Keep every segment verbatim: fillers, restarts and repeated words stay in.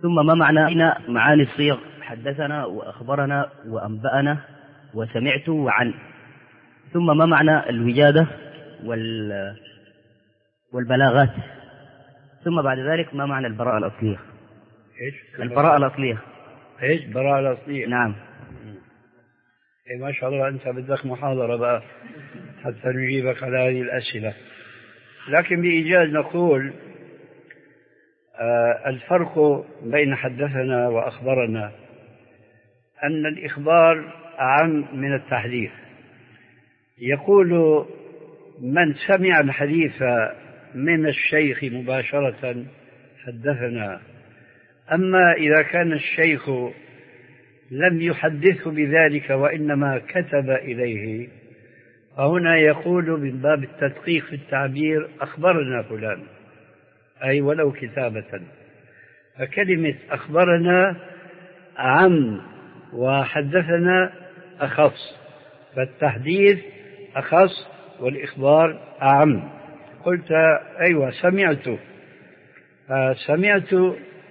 ثم ما معنى معاني الصيغ حدثنا وأخبرنا وأنبأنا وسمعت وعن، ثم ما معنى الوجادة وال والبلاغات، ثم بعد ذلك ما معنى البراءة الأصلية؟ إيش؟ البراءة الأصلية. إيش براءة الأصلية؟ نعم. إيه ما شاء الله، أنت بدك محاضرة بقى حتى نجيبك على هذه الأسئلة. لكن بإيجاز نقول آه الفرق بين حدثنا وأخبرنا أن الإخبار أعم من التحديث. يقول من سمع الحديث من الشيخ مباشرة حدثنا، أما إذا كان الشيخ لم يحدثه بذلك وإنما كتب إليه، فهنا يقول من باب التدقيق في التعبير أخبرنا فلان، أي ولو كتابة. فكلمة أخبرنا أعم وحدثنا أخص، فالتحديث أخص والإخبار أعم. قلت أيوة سمعت، فسمعت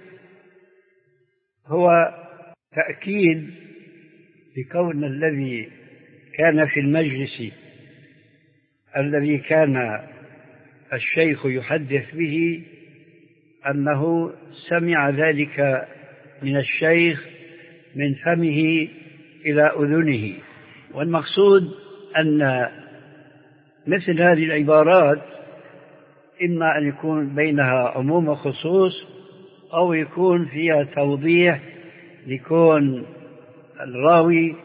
هو تأكيد بكون الذي كان في المجلس الذي كان الشيخ يحدث به أنه سمع ذلك من الشيخ من فمه إلى أذنه. والمقصود أن مثل هذه العبارات إما أن يكون بينها عموم وخصوص، أو يكون فيها توضيح لكون الراوي.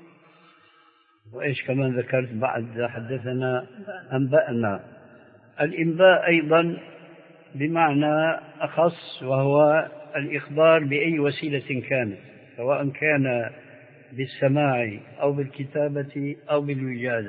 وإيش كمان ذكرت بعد حدثنا أنبأنا؟ الإنباء أيضا بمعنى أخص، وهو الإخبار بأي وسيلة كانت، سواء كان بالسماع أو بالكتابة أو بالوجادة.